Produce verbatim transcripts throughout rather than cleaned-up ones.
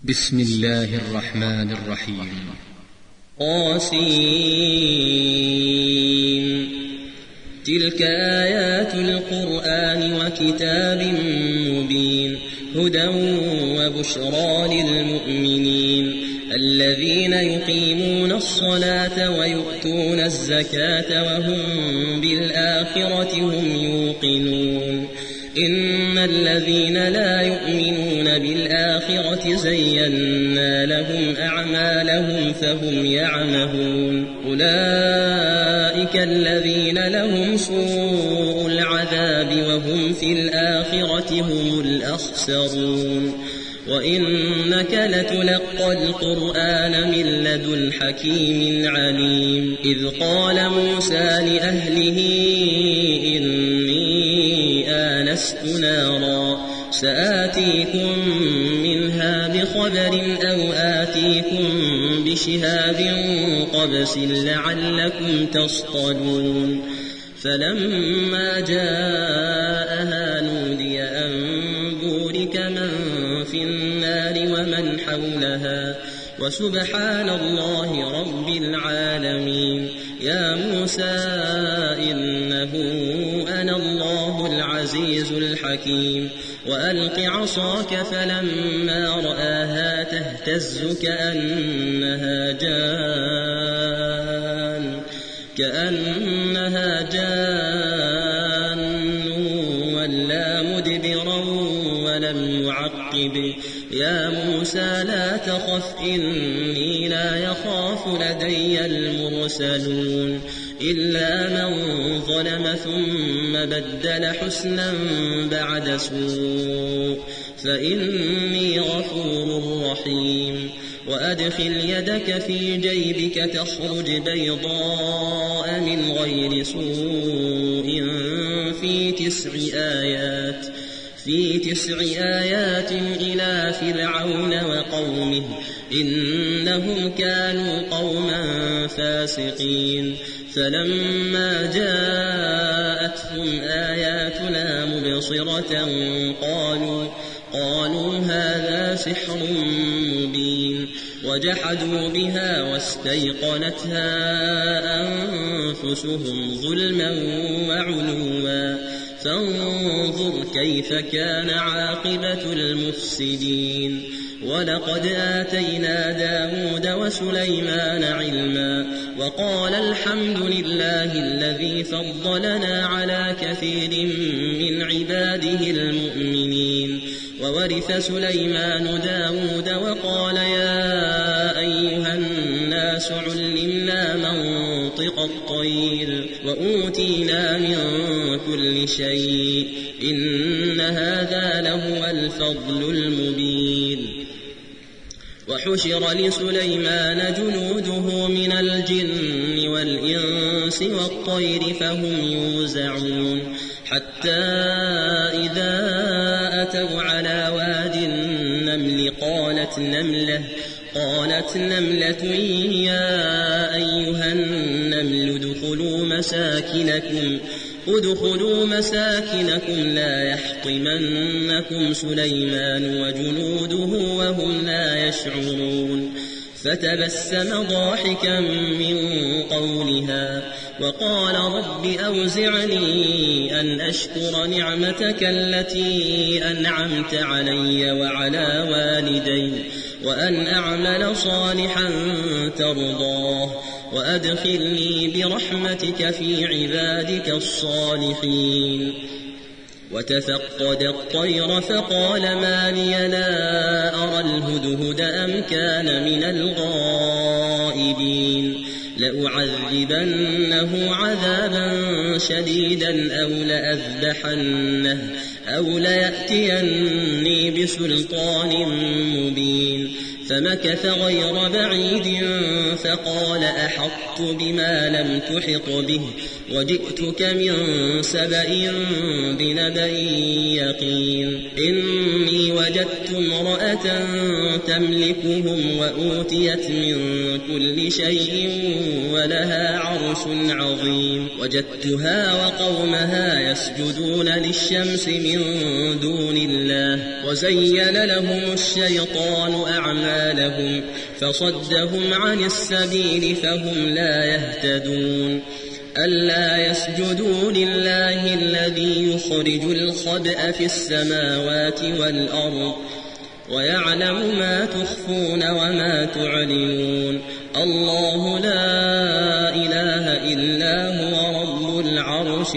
بسم الله الرحمن الرحيم. قاسين. تلك آيات القرآن وكتاب مبين، هدى وبشرى للمؤمنين الذين يقيمون الصلاة ويؤتون الزكاة وهم بالآخرة هم يوقنون. إن الذين لا يؤمنون بالآخرة زينا لهم أعمالهم فهم يعمهون. أولئك الذين لهم سوء العذاب وهم في الآخرة هم الأخسرون. وإنك لتلقى القرآن من لدن حكيم عليم. إذ قال موسى لأهله إني آنست نارا سآتيكم منها بخبر أو آتيكم بشهاب قبس لعلكم تصطلون. فلما جاءها نودي أن بورك من في النار ومن حولها وسبحان الله رب العالمين. يا موسى إنه أنا الله العزيز الحكيم. وألق عصاك فلما رآها تهتز كأنها جان كأنها جان ولا مدبرا ولم يعقب. يا موسى لا تخف إني لا يخاف لدي المرسلون. إلا من ظلم ثم بدل حسنا بعد سوء فإني غفور رحيم. وأدخل يدك في جيبك تخرج بيضاء من غير سوء في تسع آيات في تسع آيات إلى فرعون وقومه إنهم كانوا قوما فاسقين. فلما جاءتهم آياتنا مبصرة قالوا قالوا هذا سحر مبين. وجحدوا بها واستيقنتها أنفسهم ظلما وعلوا فانظر كيف كان عاقبة المفسدين. ولقد آتينا داود وسليمان علما وقال الحمد لله الذي فضلنا على كثير من عباده المؤمنين. وورث سليمان داود وقال يا أيها الناس علمنا منطق الطير وأوتينا من كل شيء إن هذا لهو الفضل المبين. وحشر لسليمان جنوده من الجن والإنس والطير فهم يوزعون. حتى إذا أتوا على واد النمل قالت نملة قالت نملة يا أيها النمل ادخلوا مساكنكم ادخلوا مساكنكم لا يحطمنكم سليمان وجنوده وهم لا يشعرون. فتبسم ضاحكا من قولها وقال رب أوزعني أن أشكر نعمتك التي أنعمت علي وعلى والدي وأن أعمل صالحا ترضاه وأدخلني برحمتك في عبادك الصالحين. وتفقد الطير فقال ما لي لا أرى الهدهد أم كان من الغائبين. لأعذبنه عذابا شديدا أو لأذبحنه أو ليأتيني بسلطان مبين. فمكث غير بعيد فقال أحطت بما لم تحط به وجئتك من سبأ بنبأ يقين إني وجدت امرأة تملكهم وأوتيت من كل شيء ولها عرش عظيم وجدتها وقومها يسجدون للشمس من دون الله وزين لهم الشيطان أعمالهم فصدهم عن السبيل فهم لا يهتدون ألا يسجدوا لله الذي يخرج الخبأ في السماوات والأرض ويعلم ما تخفون وما تعلنون الله لا إله إلا هو رب العرش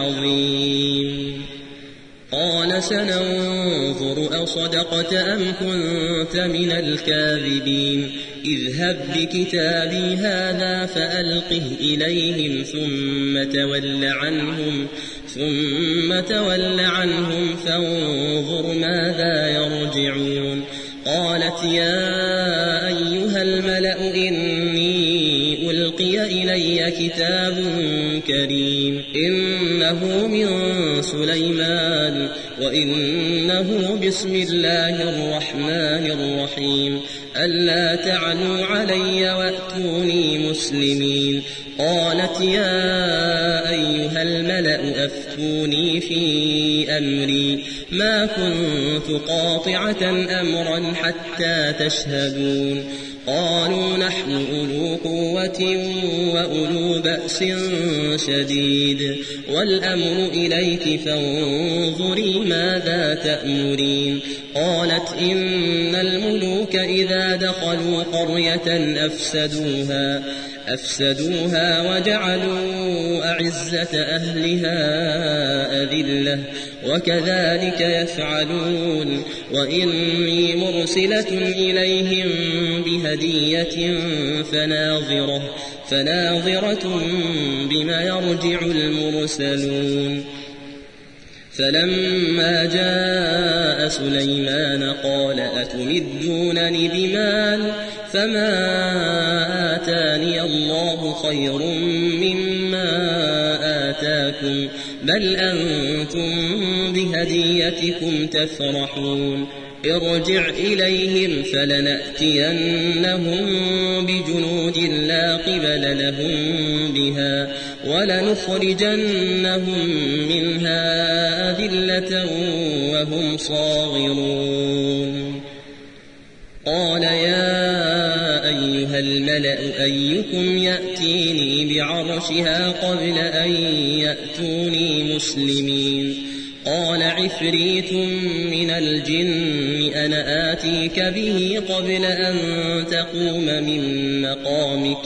العظيم قال سننظر أصدقت أم كنت من الكاذبين اذهب بكتابي هذا فألقه إليهم ثم تول عنهم ثم تول عنهم فانظر ماذا يرجعون قالت يا أيها الملأ إني ألقي إلي كتاب كريم إنه من سليمان وإنه بسم الله الرحمن الرحيم ألا تعلوا علي وأتوني مسلمين قالت يا أيها الملأ أفتوني في أمري ما كنت قاطعة أمرا حتى تشهدون قالوا نحن أولو قوة وأولو بأس شديد والأمر إليك فانظري ماذا تأمرين قالت إن الملوك إذا دخلوا قرية أفسدوها أفسدوها وجعلوا أعزة أهلها أذلة وكذلك يفعلون وإني مرسلة إليهم بهدية فناظرة فناظرة بما يرجع المرسلون فلما جاء سليمان قال أتمدونني بمال فما آتاني الله خير مما آتاكم بل أنتم بهديتكم تفرحون ارجع إليهم فلنأتينهم بجنود لا قبل لهم بها ولنخرجنهم منها أذلة وهم صاغرون قال يا أيها الملأ أيكم يأتيني بعرشها قبل أن يأتوني مسلمين قال عفريت من الجن أنا آتيك به قبل أن تقوم من مقامك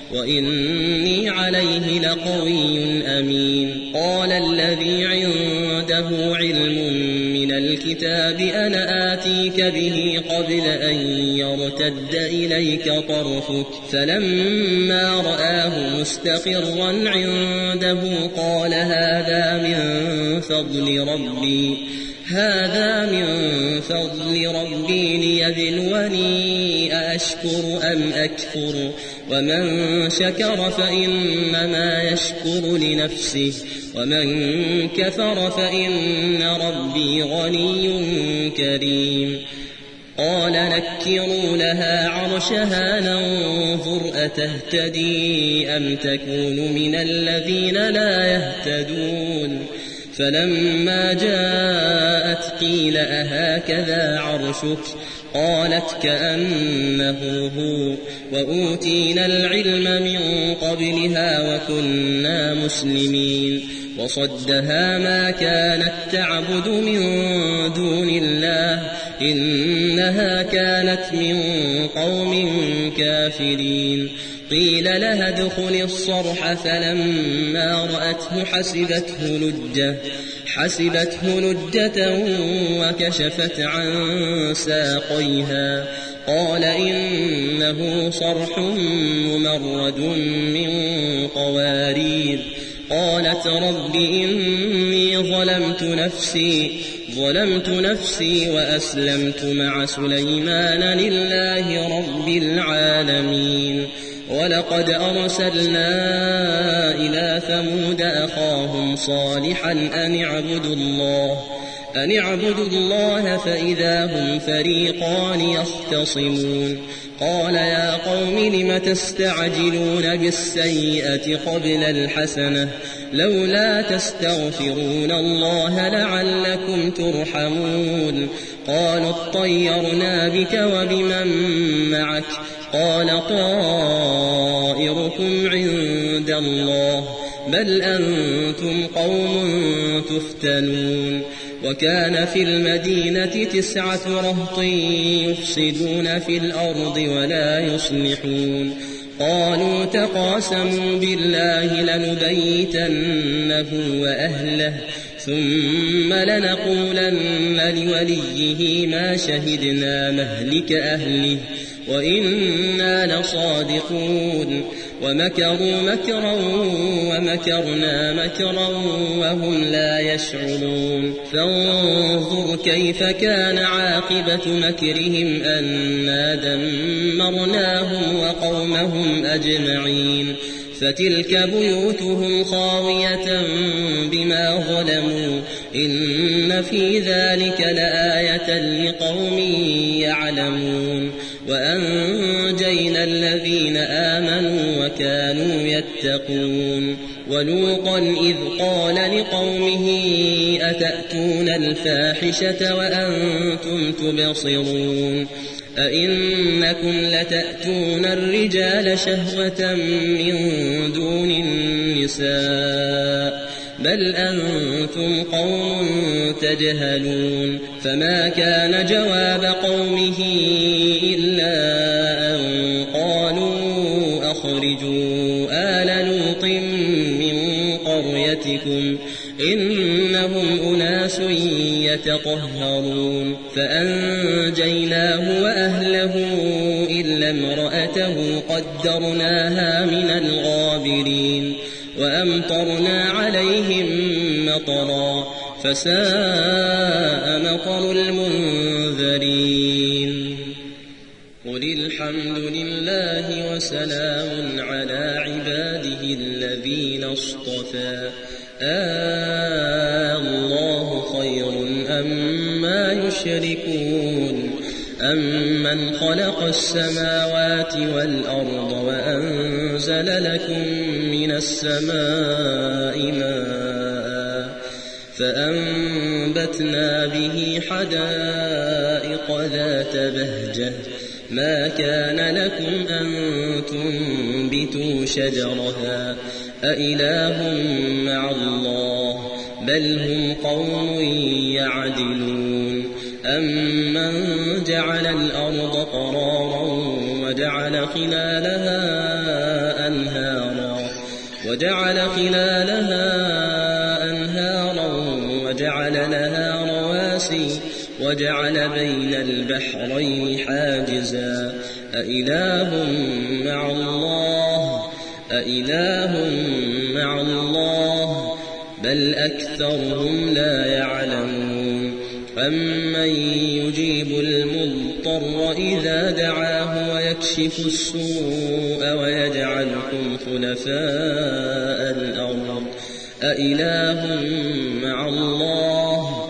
وإني عليه لقوي أمين قال الذي عنده علم من الكتاب أنا آتيك به قبل أن يرتد إليك طرفك فلما رآه مستقرا عنده قال هذا من فضل ربي هذا من فضل ربي ليبلوني أأشكر أم أكفر ومن شكر فإنما يشكر لنفسه ومن كفر فإن ربي غني كريم قال نكروا لها عرشها ننظر أتهتدي أم تكون من الذين لا يهتدون فلما جاءت قيل أهكذا عرشك قالت كأنه هو وأوتينا العلم من قبلها وكنا مسلمين وصدها ما كانت تعبد من دون الله إنها كانت من قوم كافرين قيل لها ادخل الصرح فلما رأته حسبته لجة حسبته لجة وكشفت عن ساقيها قال إنه صرح ممرد من قوارير قالت رب إني ظلمت نفسي ظلمت نفسي وأسلمت مع سليمان لله رب العالمين ولقد أرسلنا إلى ثمود أخاهم صالحا أن اعبدوا الله أن اعبدوا الله فإذا هم فريقان يختصمون قال يا قوم لم تستعجلون بالسيئة قبل الحسنة لولا تستغفرون الله لعلكم ترحمون قالوا اطيرنا بك وبمن معك قال طائركم عند الله بل أنتم قوم تفتنون وكان في المدينة تسعة رهط يفسدون في الأرض ولا يصلحون قالوا تقاسموا بالله لنبيتنه وأهله ثم لنقولن لوليه ما شهدنا مهلك أهله وإنا لصادقون ومكروا مكرا ومكرنا مكرا وهم لا يشعرون فانظر كيف كان عاقبة مكرهم أنا دمرناهم وقومهم أجمعين فتلك بيوتهم خاوية بما ظلموا إن في ذلك لآية لقوم يعلمون وأنجينا الذين آمنوا وكانوا يتقون ولوطا إذ قال لقومه أتأتون الفاحشة وأنتم تبصرون أئنكم لتأتون الرجال شهوة من دون النساء بل أنتم قوم تجهلون فما كان جواب قومه إلا أن قالوا أخرجوا آل لوط من قريتكم إنهم أناس يتطهرون فأنجيناه وأهله إلا امرأته قدرناها من الغابرين وأمطرنا عليهم مطرا فساء مطر المنذرين قل الحمد لله وسلام على عباده الذين اصطفى آه الله خير أما يشركون أمن خلق السماوات والأرض وأنزل لكم من السماء ماء فأنبتنا به حدائق ذات بهجة ما كان لكم أن تنبتوا شجرها أإله مع الله بل هم قوم يعدلون أمن جعل الأرض قرارا وجعل خلالها أنهارا وجعل خلالها أنهارا وجعل لها رواسي وجعل بين البحرين حاجزا أإله مع الله أإله مع الله بل أكثرهم لا يعلمون أمن يجيب المضطر إذا دعاه ويكشف السوء ويجعلكم خلفاء الأرض أإله مع الله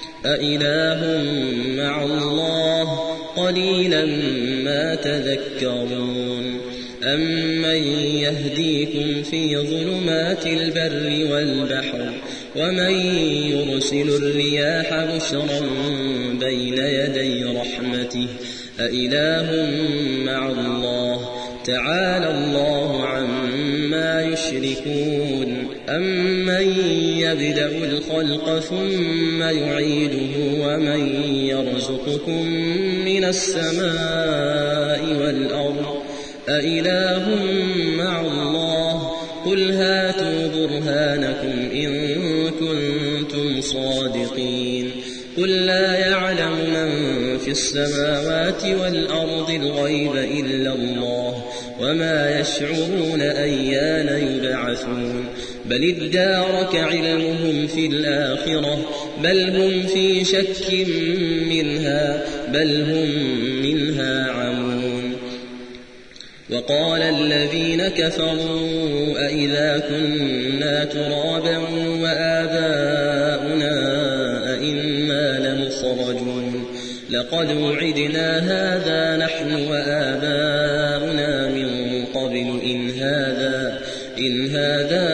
أإله مع الله قليلا ما تذكرون أمن يهديكم في ظلمات البر والبحر ومن يرسل الرياح بشرا بين يدي رحمته أإله مع الله تعالى الله عما يشركون أمن يبدأ الخلق ثم يعيده ومن يرزقكم من السماء والأرض أإله مع الله قل هاتوا برهانكم إن كنتم صادقين قل لا يعلم من في السماوات والأرض الغيب إلا الله وما يشعرون أيان يبعثون بل ادارك علمهم في الآخرة بل هم في شك منها بل هم منها عمون وقال الذين كفروا أئذا كنا ترابا وآباؤنا أئنا لمخرجون لقد وعدنا هذا نحن وآباؤنا من قبل إن هذا, إن هذا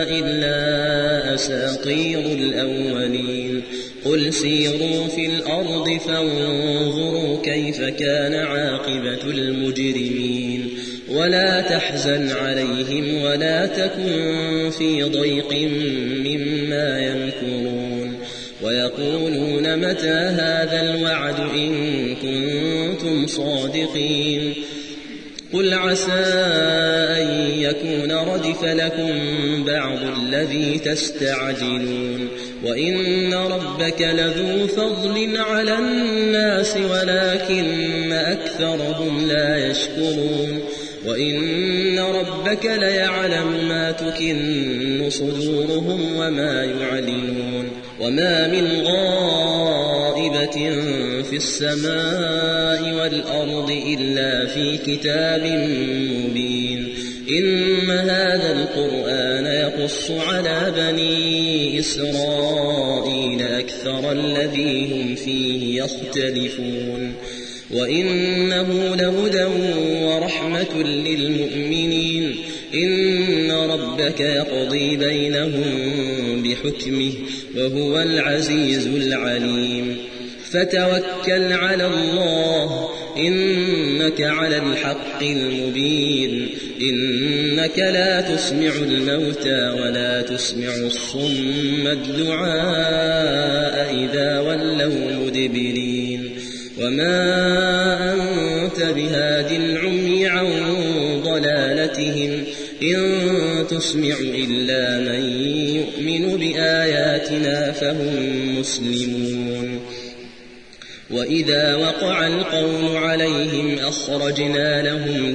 إلا أساطير الأولين قل سيروا في الأرض فانظروا كيف كان عاقبة المجرمين ولا تحزن عليهم ولا تكن في ضيق مما يمكرون ويقولون متى هذا الوعد إن كنتم صادقين قل عسى أن يكون ردف لكم بعض الذي تستعجلون وإن ربك لذو فضل على الناس ولكن أكثرهم لا يشكرون وإن ربك ليعلم ما تكن صدورهم وما يعلنون وما من غائبة في السماء والأرض إلا في كتاب مبين إن هذا القرآن يقص على بني إسرائيل أكثر الذي هم فيه يختلفون وإنه لهدى ورحمة للمؤمنين إن ربك يقضي بينهم بحكمه وهو العزيز العليم فتوكل على الله إنك على الحق المبين إنك لا تسمع الموتى ولا تسمع الصم الدعاء إذا ولوا مدبرين وما أنت بهاد العمي عن ضلالتهم إن تسمع إلا من يؤمن بآياتنا فهم مسلمون وإذا وقع القول عليهم أخرجنا لهم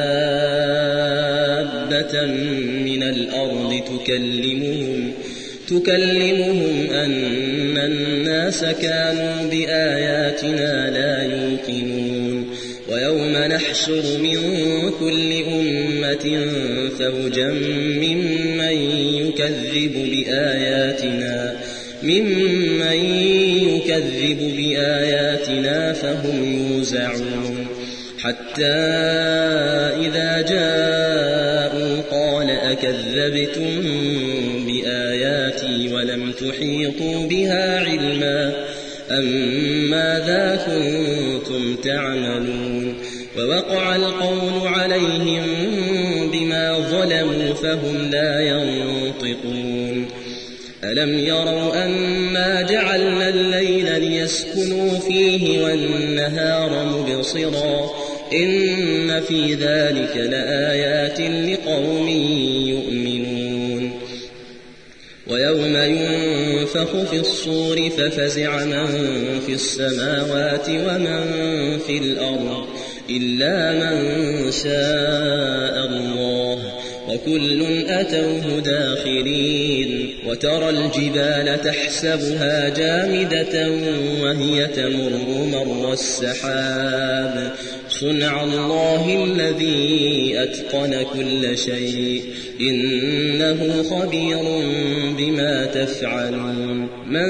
دابة من الأرض تكلمهم تكلمهم أن الناس كانوا بآياتنا لا يوقنون ويوم نحشر من كل أمة فوجا ممن يكذب بآياتنا ممن يكذب بآياتنا فهم يوزعون حتى إذا جاءوا قال أكذبتم بآياتي ولم تحيطوا بها علما أم ماذا كنتم تعملون ووقع القول عليهم بما ظلموا فهم لا ينطقون ألم يروا أنا جعلنا الليل ليسكنوا فيه والنهار مبصرا إن في ذلك لآيات لقوم يؤمنون ويوم ينفخ في الصور ففزع من في السماوات ومن في الأرض إلا من شاء الله وكل أتوه داخرين وترى الجبال تحسبها جامدة وهي تمر مر السحاب صنع الله الذي أتقن كل شيء إنه خبير بما تفعلون من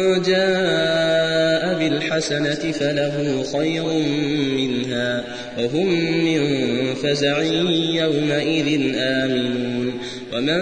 جاء بالحسنة فله خير منها وهم من فزع يومئذ آمنون ومن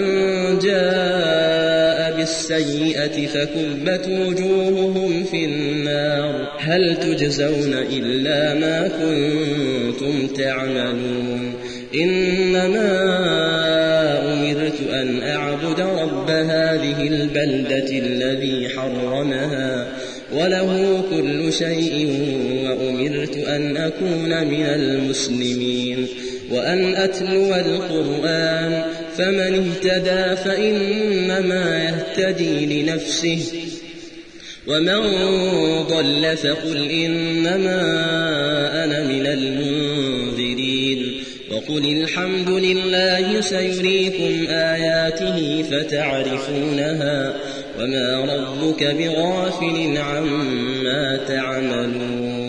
جاء بالسيئة فكبت وجوههم في النار هل تجزون إلا ما كنتم تعملون إنما أمرت أن أعبد رب هذه البلدة الذي حرمها وله كل شيء وأمرت أن أكون من المسلمين وأن أتلو القرآن فمن اهتدى فإنما يهتدي لنفسه ومن ضل فقل إنما أنا من المنذرين وقل الحمد لله سيريكم آياته فتعرفونها وما ربك بغافل عما تعملون